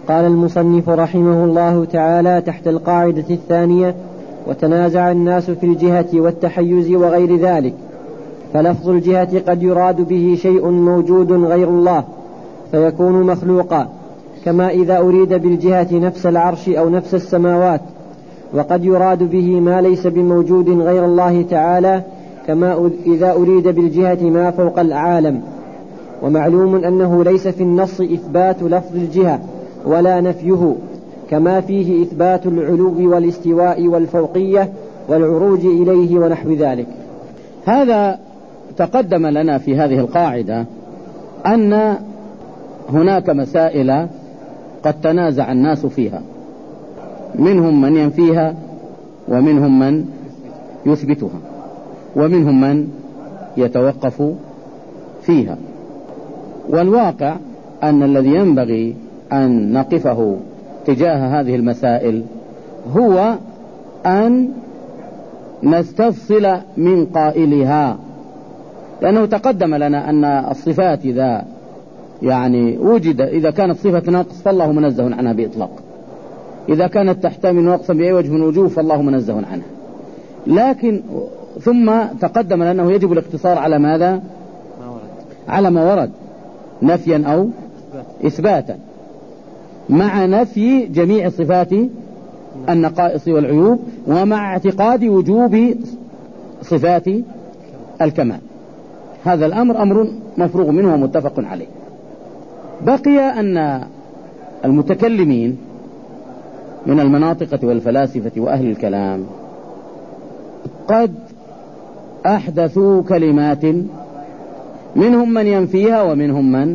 قال المصنف رحمه الله تعالى تحت القاعدة الثانية: وتنازع الناس في الجهة والتحيز وغير ذلك. فلفظ الجهة قد يراد به شيء موجود غير الله فيكون مخلوقا، كما إذا أريد بالجهة نفس العرش أو نفس السماوات، وقد يراد به ما ليس بموجود غير الله تعالى، كما إذا أريد بالجهة ما فوق العالم. ومعلوم أنه ليس في النص إثبات لفظ الجهة ولا نفيه، كما فيه إثبات العلو والاستواء والفوقية والعروج إليه ونحو ذلك. هذا تقدم لنا في هذه القاعدة أن هناك مسائل قد تنازع الناس فيها، منهم من ينفيها ومنهم من يثبتها ومنهم من يتوقف فيها. والواقع أن الذي ينبغي أن نقفه تجاه هذه المسائل هو أن نستفصل من قائلها، لأنه تقدم لنا أن الصفات إذا إذا كانت صفة نقص فالله منزه عنها بإطلاق، إذا كانت تحتمل نقصا بأي وجه من وجوه فالله منزه عنها. لكن ثم تقدم لنا أنه يجب الاقتصار على ماذا؟ على ما ورد نفيا أو إثباتا، مع نفي جميع صفات النقائص والعيوب ومع اعتقاد وجوب صفات الكمال. هذا الأمر أمر مفروغ منه ومتفق عليه. بقي أن المتكلمين من المناطقة والفلاسفة وأهل الكلام قد أحدثوا كلمات منهم من ينفيها ومنهم من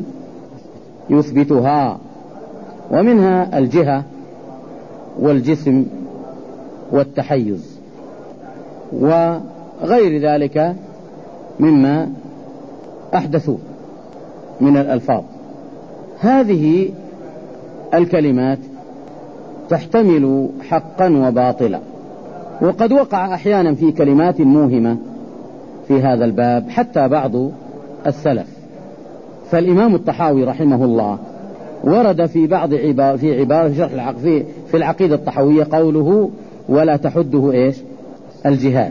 يثبتها، ومنها الجهة والجسم والتحيز وغير ذلك مما أحدثوه من الألفاظ. هذه الكلمات تحتمل حقا وباطلا، وقد وقع أحيانا في كلمات موهمة في هذا الباب حتى بعض السلف. فالإمام الطحاوي رحمه الله ورد في بعض عبارة في العقيدة الطحاوية قوله: ولا تحده الجهات.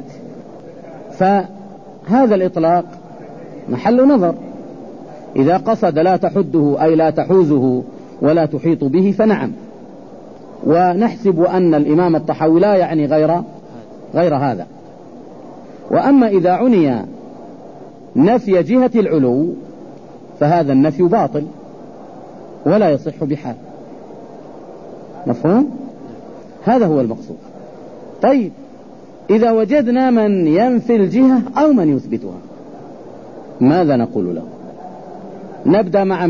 فهذا الإطلاق محل نظر. إذا قصد لا تحده أي لا تحوزه ولا تحيط به فنعم، ونحسب أن الإمام الطحاوي لا يعني غير هذا. وأما إذا عني نفي جهة العلو فهذا النفي باطل ولا يصح بحال. مفهوم؟ هذا هو المقصود. طيب، إذا وجدنا من ينفي الجهة أو من يثبتها ماذا نقول له؟ نبدأ مع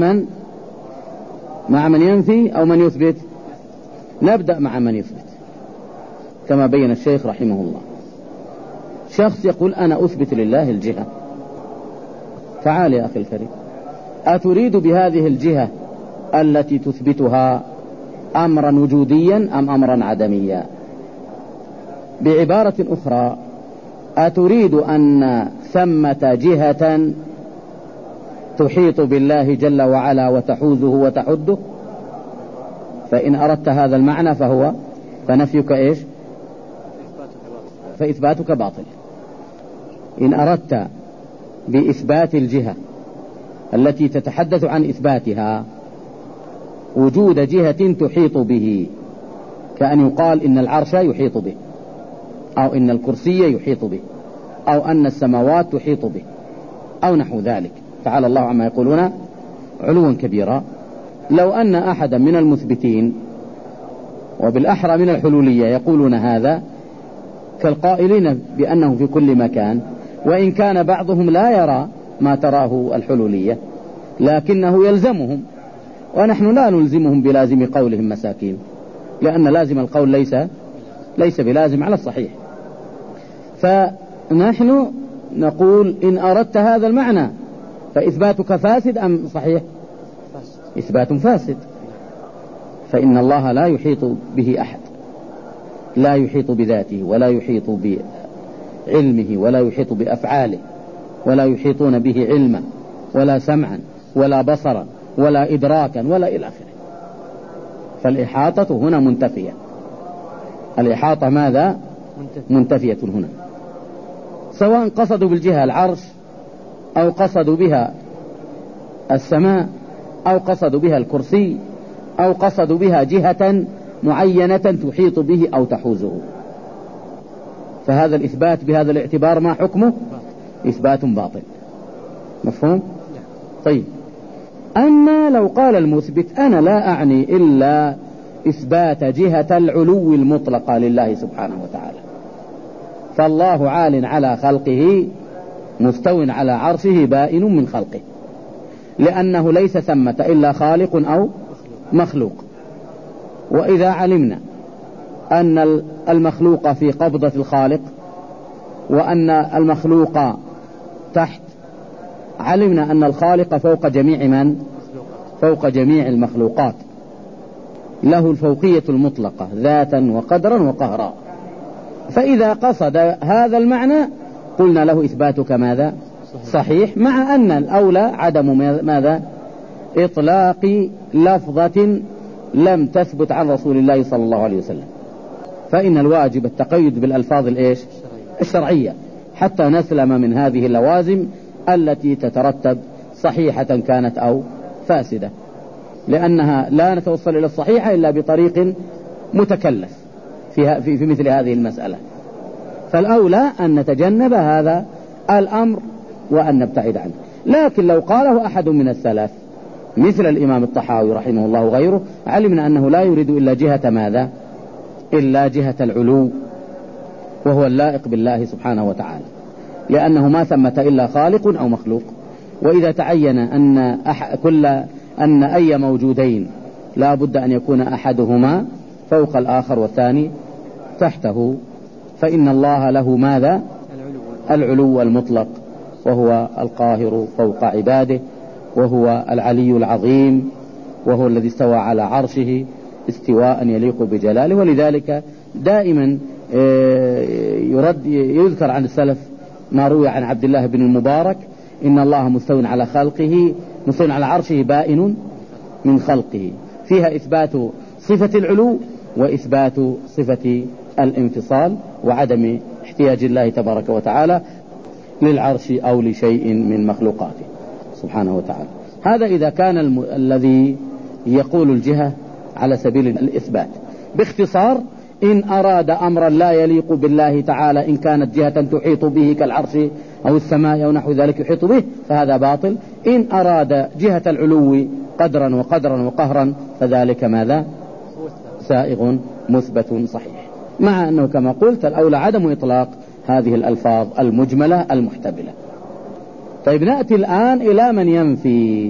من ينفي أو من يثبت؟ نبدأ مع من يثبت، كما بين الشيخ رحمه الله. شخص يقول: أنا أثبت لله الجهة. تعال يا أخي الكريم، أتريد بهذه الجهة التي تثبتها أمرا وجوديا أم أمرا عدميا؟ بعبارة أخرى، أتريد أن ثمة جهة تحيط بالله جل وعلا وتحوزه وتحده؟ فإن أردت هذا المعنى فنفيك فإثباتك باطل. إن أردت بإثبات الجهة التي تتحدث عن إثباتها وجود جهة تحيط به، كأن يقال إن العرش يحيط به، أو إن الكرسي يحيط به، أو أن السماوات تحيط به، أو نحو ذلك، تعالى الله عما يقولون علوا كبيرا. لو أن أحدا من المثبتين وبالأحرى من الحلولية يقولون هذا كالقائلين بأنه في كل مكان، وإن كان بعضهم لا يرى ما تراه الحلولية لكنه يلزمهم، ونحن لا نلزمهم بلازم قولهم مساكين، لأن لازم القول ليس بلازم على الصحيح. فنحن نقول: إن أردت هذا المعنى فإثباتك فاسد أم صحيح؟ إثبات فاسد، فإن الله لا يحيط به أحد، لا يحيط بذاته ولا يحيط بعلمه ولا يحيط بأفعاله، ولا يحيطون به علما ولا سمعا ولا بصرا ولا إدراكا ولا إلى آخره. فالإحاطة هنا منتفية. الإحاطة ماذا؟ منتفية هنا، سواء قصدوا بالجهة العرش أو قصدوا بها السماء أو قصدوا بها الكرسي أو قصدوا بها جهة معينة تحيط به أو تحوزه. فهذا الإثبات بهذا الاعتبار ما حكمه؟ إثبات باطل. مفهوم؟ طيب، أما لو قال المثبت أنا لا أعني إلا إثبات جهة العلو المطلقة لله سبحانه وتعالى، فالله عال على خلقه مستو على عرشه بائن من خلقه، لأنه ليس ثمة إلا خالق أو مخلوق. وإذا علمنا أن المخلوق في قبضة الخالق وأن المخلوق تحت، علمنا أن الخالق فوق جميع من؟ فوق جميع المخلوقات، له الفوقية المطلقة ذاتا وقدرا وقهرا. فإذا قصد هذا المعنى قلنا له إثباتك ماذا؟ صحيح، مع أن الأولى عدم ماذا؟ إطلاق لفظة لم تثبت عن رسول الله صلى الله عليه وسلم. فإن الواجب التقيد بالألفاظ الشرعية حتى نسلم من هذه اللوازم التي تترتب صحيحة كانت أو فاسدة، لأنها لا نتوصل إلى الصحيحة إلا بطريق متكلف في مثل هذه المسألة. فالأولى أن نتجنب هذا الأمر وأن نبتعد عنه. لكن لو قاله أحد من السلف مثل الإمام الطحاوي رحمه الله وغيره، علمنا أنه لا يريد إلا جهة ماذا؟ إلا جهة العلو، وهو اللائق بالله سبحانه وتعالى، لأنه ما ثمة إلا خالق أو مخلوق. وإذا تعين أن أي موجودين لا بد أن يكون أحدهما فوق الآخر والثاني تحته، فإن الله له ماذا؟ العلو المطلق، وهو القاهر فوق عباده، وهو العلي العظيم، وهو الذي استوى على عرشه استواء يليق بجلاله. ولذلك دائما يذكر عن السلف ما روي عن عبد الله بن المبارك: إن الله مستو على خلقه، مستو على عرشه بائن من خلقه، فيها إثبات صفة العلو وإثبات صفة الانفصال وعدم احتياج الله تبارك وتعالى للعرش أو لشيء من مخلوقاته سبحانه وتعالى. هذا إذا كان الذي يقول الجهة على سبيل الإثبات. باختصار، إن أراد أمرا لا يليق بالله تعالى، إن كانت جهة تحيط به كالعرش أو السماء أو نحو ذلك يحيط به، فهذا باطل. إن أراد جهة العلو قدرا وقدرا وقهرا فذلك ماذا؟ سائغ مثبت صحيح، مع أنه كما قلت الأولى عدم إطلاق هذه الألفاظ المجملة المحتملة. طيب، نأتي الآن إلى من ينفي.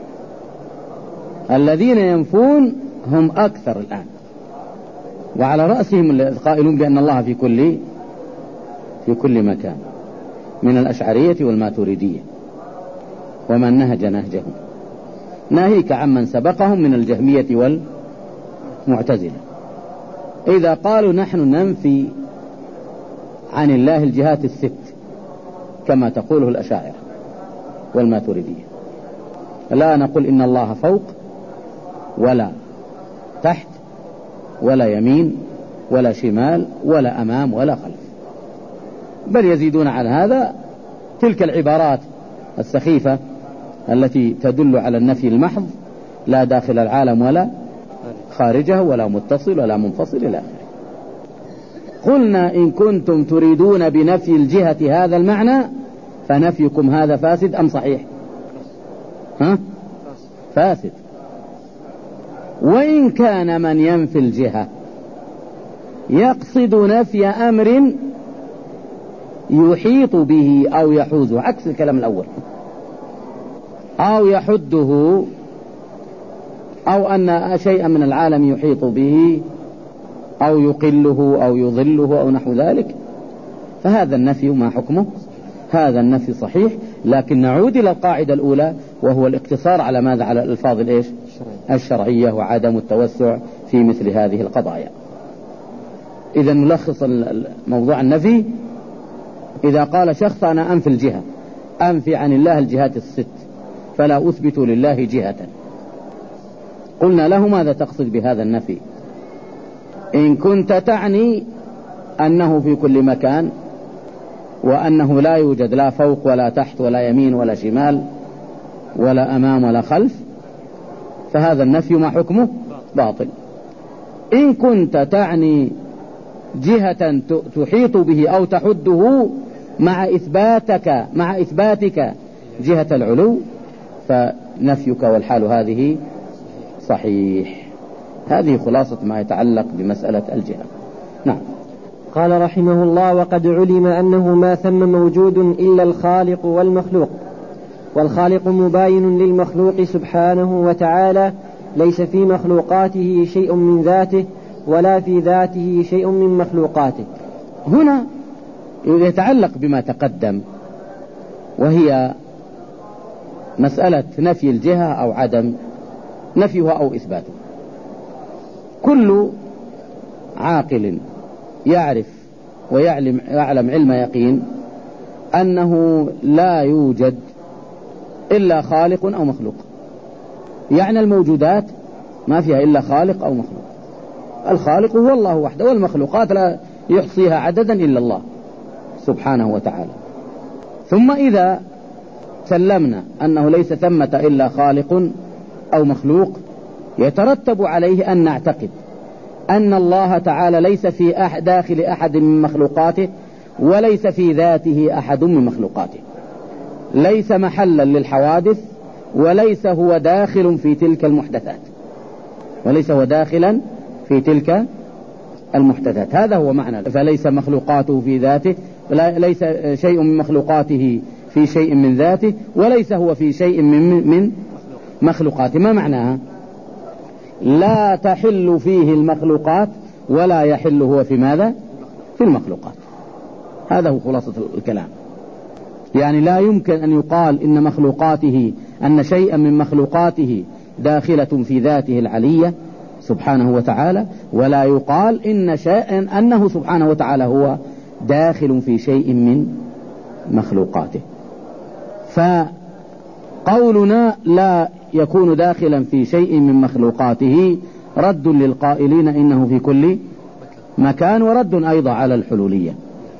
الذين ينفون هم أكثر الآن، وعلى رأسهم القائلون بأن الله في كل مكان، من الأشعرية والماتريدية ومن نهج نهجهم، ناهيك عمن سبقهم من الجهمية والمعتزلة. إذا قالوا نحن ننفي عن الله الجهات الست كما تقوله الأشاعرة والماتريدية، لا نقول إن الله فوق ولا تحت ولا يمين ولا شمال ولا أمام ولا خلف، بل يزيدون على هذا تلك العبارات السخيفة التي تدل على النفي المحض، لا داخل العالم ولا خارجه ولا متصل ولا منفصل إلى آخره. قلنا إن كنتم تريدون بنفي الجهة هذا المعنى فنفيكم هذا فاسد أم صحيح؟ فاسد. وإن كان من ينفي الجهة يقصد نفي أمر يحيط به أو يحوزه، عكس الكلام الأول، أو يحده، أو أن شيئا من العالم يحيط به أو يقله أو يظله أو نحو ذلك، فهذا النفي ما حكمه؟ هذا النفي صحيح. لكن نعود إلى القاعدة الأولى، وهو الاقتصار على ماذا؟ على الألفاظ الشرعية وعدم التوسع في مثل هذه القضايا. إذا نلخص موضوع النفي: إذا قال شخص أنا أنفي الجهة، أنفي عن الله الجهات الست، فلا أثبت لله جهة، قلنا له ماذا تقصد بهذا النفي؟ إن كنت تعني أنه في كل مكان وأنه لا يوجد لا فوق ولا تحت ولا يمين ولا شمال ولا أمام ولا خلف، فهذا النفي ما حكمه؟ باطل. إن كنت تعني جهة تحيط به أو تحده مع إثباتك جهة العلو، فنفيك والحال هذه صحيح. هذه خلاصة ما يتعلق بمسألة الجهة. نعم. قال رحمه الله: وقد علم أنه ما ثم موجود إلا الخالق والمخلوق، والخالق مباين للمخلوق سبحانه وتعالى، ليس في مخلوقاته شيء من ذاته ولا في ذاته شيء من مخلوقاته. هنا يتعلق بما تقدم، وهي مسألة نفي الجهة أو عدم نفيها أو إثباته. كل عاقل يعرف ويعلم علم يقين أنه لا يوجد إلا خالق أو مخلوق، يعني الموجودات ما فيها إلا خالق أو مخلوق. الخالق هو الله وحده، والمخلوقات لا يحصيها عددا إلا الله سبحانه وتعالى. ثم إذا سلمنا أنه ليس ثمة إلا خالق أو مخلوق، يترتب عليه أن نعتقد أن الله تعالى ليس في داخل أحد من مخلوقاته، وليس في ذاته أحد من مخلوقاته، ليس محلا للحوادث، وليس هو داخل في تلك المحدثات، وليس هو داخلا في تلك المحدثات. هذا هو معنى فليس مخلوقاته في ذاته، ليس شيء من مخلوقاته في شيء من ذاته، وليس هو في شيء من مخلوقاته. ما معناها؟ لا تحل فيه المخلوقات ولا يحل هو في ماذا؟ في المخلوقات. هذا هو خلاصة الكلام. يعني لا يمكن أن يقال إن مخلوقاته أن شيئا من مخلوقاته داخلة في ذاته العلية سبحانه وتعالى، ولا يقال إن شيئا أنه سبحانه وتعالى هو داخل في شيء من مخلوقاته. فقولنا لا يكون داخلا في شيء من مخلوقاته رد للقائلين إنه في كل مكان، ورد أيضا على الحلولية.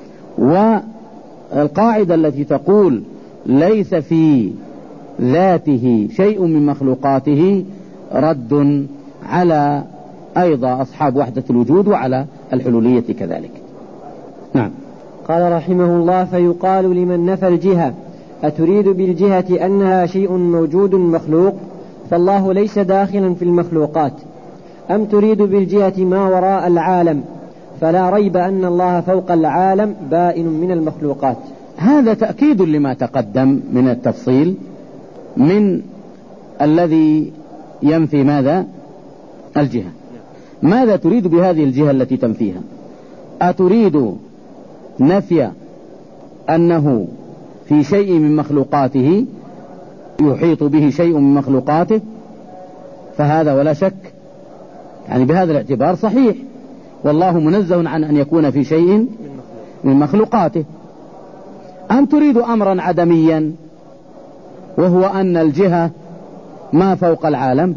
والقاعدة التي تقول ليس في ذاته شيء من مخلوقاته رد على أيضا أصحاب وحدة الوجود وعلى الحلولية كذلك. نعم. قال رحمه الله: فيقال لمن نفى الجهة: أتريد بالجهة أنها شيء موجود مخلوق، فالله ليس داخلا في المخلوقات، أم تريد بالجهة ما وراء العالم، فلا ريب أن الله فوق العالم بائن من المخلوقات. هذا تأكيد لما تقدم من التفصيل من الذي ينفي ماذا؟ الجهة. ماذا تريد بهذه الجهة التي تنفيها؟ أتريد نفي أنه في شيء من مخلوقاته يحيط به شيء من مخلوقاته؟ فهذا ولا شك يعني بهذا الاعتبار صحيح، والله منزه عن أن يكون في شيء من مخلوقاته. أم تريد أمرا عدميا وهو أن الجهة ما فوق العالم؟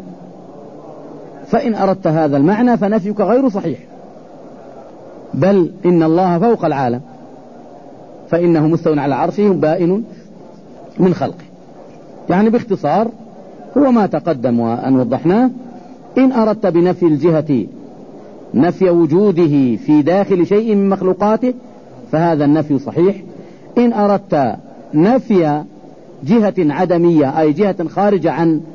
فإن أردت هذا المعنى فنفيك غير صحيح، بل إن الله فوق العالم، فإنه مستوٍ على عرشه بائن من خلقه. يعني باختصار هو ما تقدم وأن وضحناه. إن أردت بنفي الجهة نفي وجوده في داخل شيء من مخلوقاته فهذا النفي صحيح. إن أردت نفي جهة عدمية أي جهة خارجة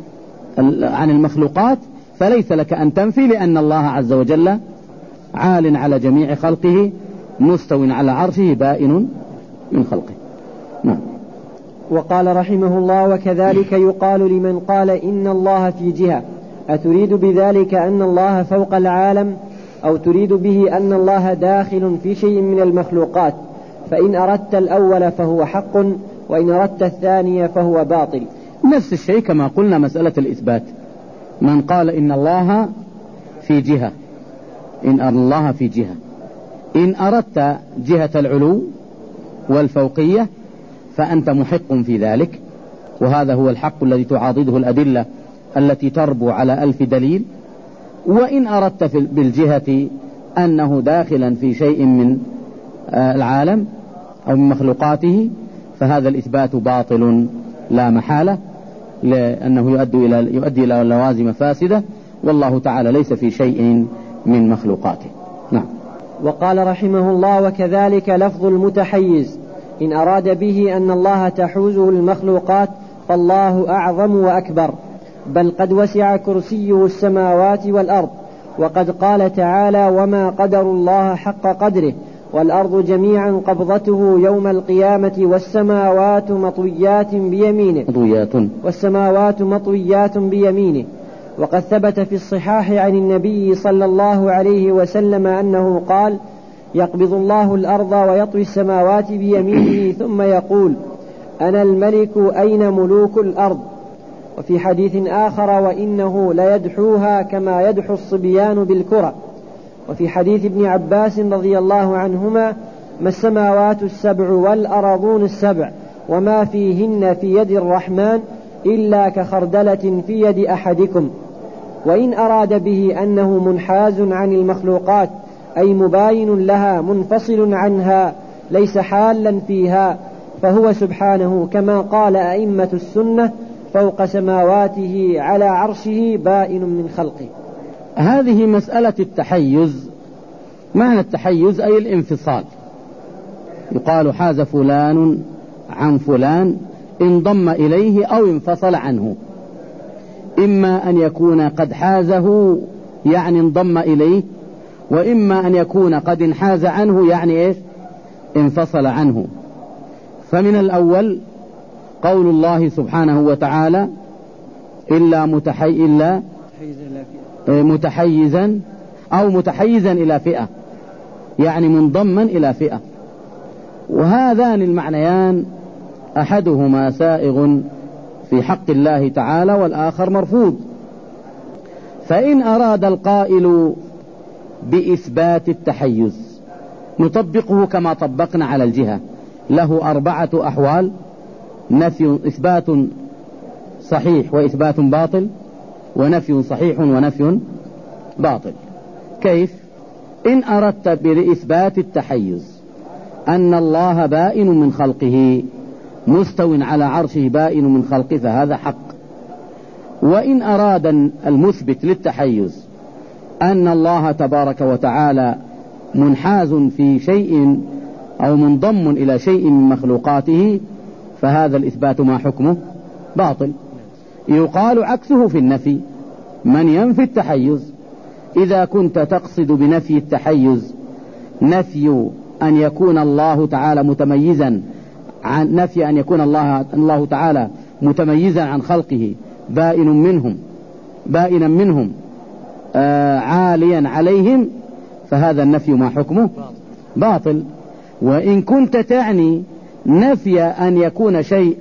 عن المخلوقات فليس لك أن تنفي، لأن الله عز وجل عال على جميع خلقه مستو على عرشه بائن من خلقه. نعم. وقال رحمه الله: وكذلك يقال لمن قال إن الله في جهة: أتريد بذلك أن الله فوق العالم، أو تريد به أن الله داخل في شيء من المخلوقات؟ فإن أردت الأول فهو حق، وإن أردت الثاني فهو باطل. نفس الشيء كما قلنا مسألة الإثبات. من قال إن الله في جهة، إن الله في جهة، إن أردت جهة العلو والفوقية فأنت محق في ذلك، وهذا هو الحق الذي تعاضده الأدلة التي تربو على 1000 دليل. وإن أردت بالجهة أنه داخلا في شيء من العالم أو من مخلوقاته فهذا الإثبات باطل لا محالة، لأنه يؤدي إلى لوازم فاسدة، والله تعالى ليس في شيء من مخلوقاته. نعم. وقال رحمه الله: وكذلك لفظ المتحيز إن أراد به أن الله تحوزه المخلوقات فالله أعظم وأكبر، بل قد وسع كرسيه السماوات والأرض، وقد قال تعالى: وما قدر الله حق قدره والأرض جميعا قبضته يوم القيامة والسماوات مطويات بيمينه. وقد ثبت في الصحاح عن النبي صلى الله عليه وسلم أنه قال: يقبض الله الأرض ويطوي السماوات بيمينه ثم يقول: أنا الملك أين ملوك الأرض. وفي حديث آخر: وإنه ليدحوها كما يدحو الصبيان بالكرة. وفي حديث ابن عباس رضي الله عنهما: ما السماوات السبع والأرضون السبع وما فيهن في يد الرحمن إلا كخردلة في يد أحدكم. وإن أراد به أنه منحاز عن المخلوقات أي مباين لها منفصل عنها ليس حالا فيها، فهو سبحانه كما قال أئمة السنة: فوق سماواته على عرشه بائن من خلقه. هذه مسألة التحيز. معنى التحيز أي الانفصال. يقال حاز فلان عن فلان، انضم إليه أو انفصل عنه. إما أن يكون قد حازه يعني انضم إليه، وإما أن يكون قد انحاز عنه يعني إيش؟ انفصل عنه. فمن الأول قول الله سبحانه وتعالى: إلا متحيزا أو متحيزا إلى فئة، يعني منضما إلى فئة. وهذان المعنيان أحدهما سائغ في حق الله تعالى والآخر مرفوض. فإن أراد القائل بإثبات التحيز نطبقه كما طبقنا على الجهة، له 4 أحوال: إثبات صحيح وإثبات باطل، ونفي صحيح ونفي باطل. كيف؟ إن أردت بإثبات التحيز أن الله بائن من خلقه مستو على عرشه بائن من خلقه فهذا حق. وإن أراد المثبت للتحيز أن الله تبارك وتعالى منحاز في شيء أو منضم إلى شيء من مخلوقاته فهذا الإثبات ما حكمه؟ باطل. يقال عكسه في النفي: من ينفي التحيز إذا كنت تقصد بنفي التحيز نفي أن يكون الله تعالى متميزا عن نفي أن يكون الله تعالى متميزا عن خلقه بائنا منهم عاليا عليهم، فهذا النفي ما حكمه؟ باطل. وإن كنت تعني نفي أن يكون شيء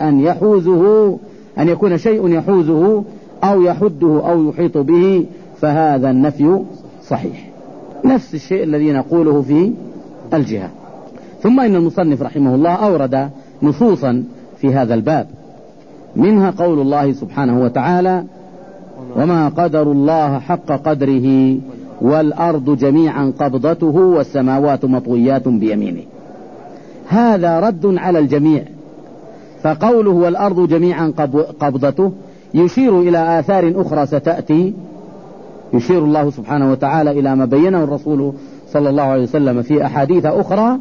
يحوزه أو يحده أو يحيط به فهذا النفي صحيح. نفس الشيء الذي نقوله في الجهة. ثم إن المصنف رحمه الله أورد نصوصا في هذا الباب، منها قول الله سبحانه وتعالى: وما قدر الله حق قدره والأرض جميعا قبضته والسماوات مطويات بيمينه. هذا رد على الجميع، فقوله والأرض جميعا قبضته يشير إلى آثار أخرى ستأتي، يشير الله سبحانه وتعالى إلى ما بينه الرسول صلى الله عليه وسلم في أحاديث أخرى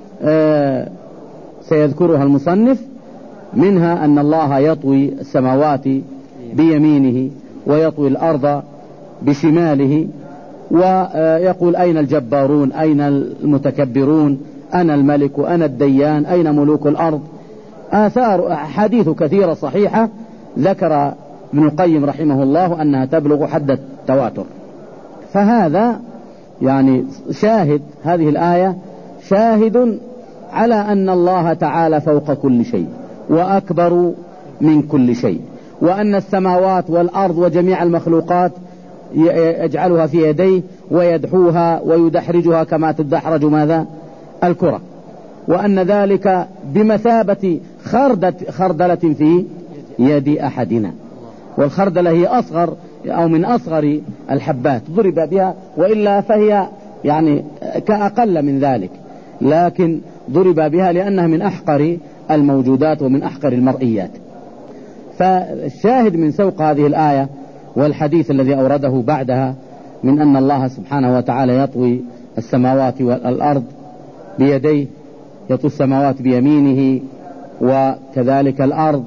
سيذكرها المصنف، منها أن الله يطوي السماوات بيمينه ويطوي الأرض بشماله، ويقول: أين الجبارون؟ أين المتكبرون؟ أنا الملك، أنا الديان، أين ملوك الأرض؟ أحاديث كثيرة صحيحة ذكر ابن القيم رحمه الله أنها تبلغ حد التواتر. فهذا يعني شاهد، هذه الآية شاهد على أن الله تعالى فوق كل شيء وأكبر من كل شيء، وأن السماوات والأرض وجميع المخلوقات يجعلها في يديه ويدحوها ويدحرجها كما تدحرج ماذا؟ الكرة، وأن ذلك بمثابة خردلة في يد أحدنا. والخردلة هي أصغر أو من أصغر الحبات ضرب بها، وإلا فهي يعني كأقل من ذلك، لكن ضرب بها لأنها من أحقر الموجودات ومن أحقر المرئيات. فالشاهد من سوق هذه الآية والحديث الذي أورده بعدها من أن الله سبحانه وتعالى يطوي السماوات والأرض بيديه، يطوي السماوات بيمينه وكذلك الأرض.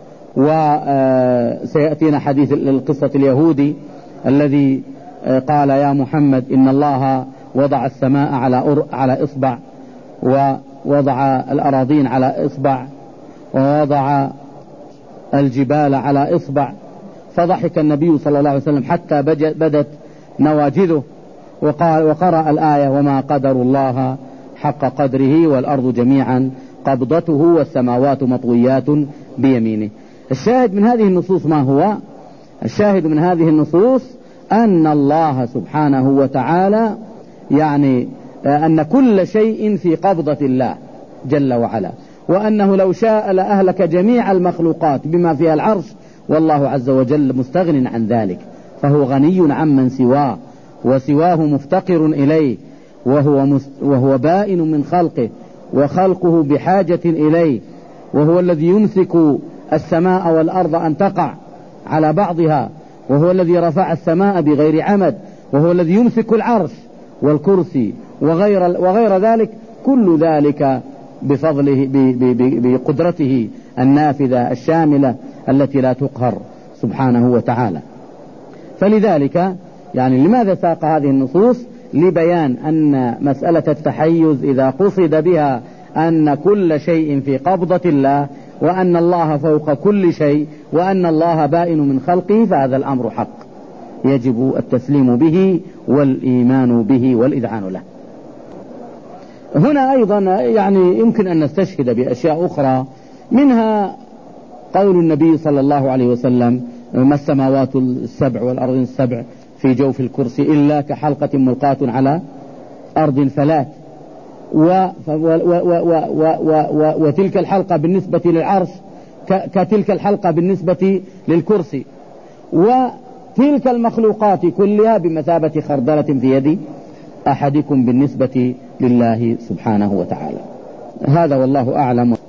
وسيأتينا حديث القصة اليهودي الذي قال يا محمد إن الله وضع السماء على إصبع، ووضع الأراضين على إصبع، ووضع الجبال على إصبع. فضحك النبي صلى الله عليه وسلم حتى بدت نواجذه، وقرأ الآية وما قدر الله حق قدره والأرض جميعا قبضته والسماوات مطويات بيمينه. الشاهد من هذه النصوص ما هو؟ الشاهد من هذه النصوص أن الله سبحانه وتعالى يعني أن كل شيء في قبضة الله جل وعلا، وأنه لو شاء لأهلك جميع المخلوقات بما فيها العرش، والله عز وجل مستغن عن ذلك، فهو غني عمن سواه، وسواه مفتقر إليه، وهو بائن من خلقه، وخلقه بحاجة إليه، وهو الذي يمسك السماء والأرض أن تقع على بعضها، وهو الذي رفع السماء بغير عمد، وهو الذي يمسك العرش والكرسي وغير ذلك، كل ذلك بفضله بقدرته النافذة الشاملة التي لا تقهر سبحانه وتعالى. فلذلك يعني لماذا ساق هذه النصوص؟ لبيان أن مسألة التحيز إذا قصد بها أن كل شيء في قبضة الله، وأن الله فوق كل شيء، وأن الله بائن من خلقه، فهذا الأمر حق يجب التسليم به والإيمان به والإذعان له. هنا أيضا يعني يمكن أن نستشهد بأشياء أخرى، منها قول النبي صلى الله عليه وسلم ما السماوات السبع والأرض السبع في جوف الكرسي إلا كحلقة ملقاة على أرض فلات، وتلك الحلقة بالنسبة للعرش كتلك الحلقة بالنسبة للكرسي، وتلك المخلوقات كلها بمثابة خردلة في يد أحدكم بالنسبة لله سبحانه وتعالى. هذا والله أعلم.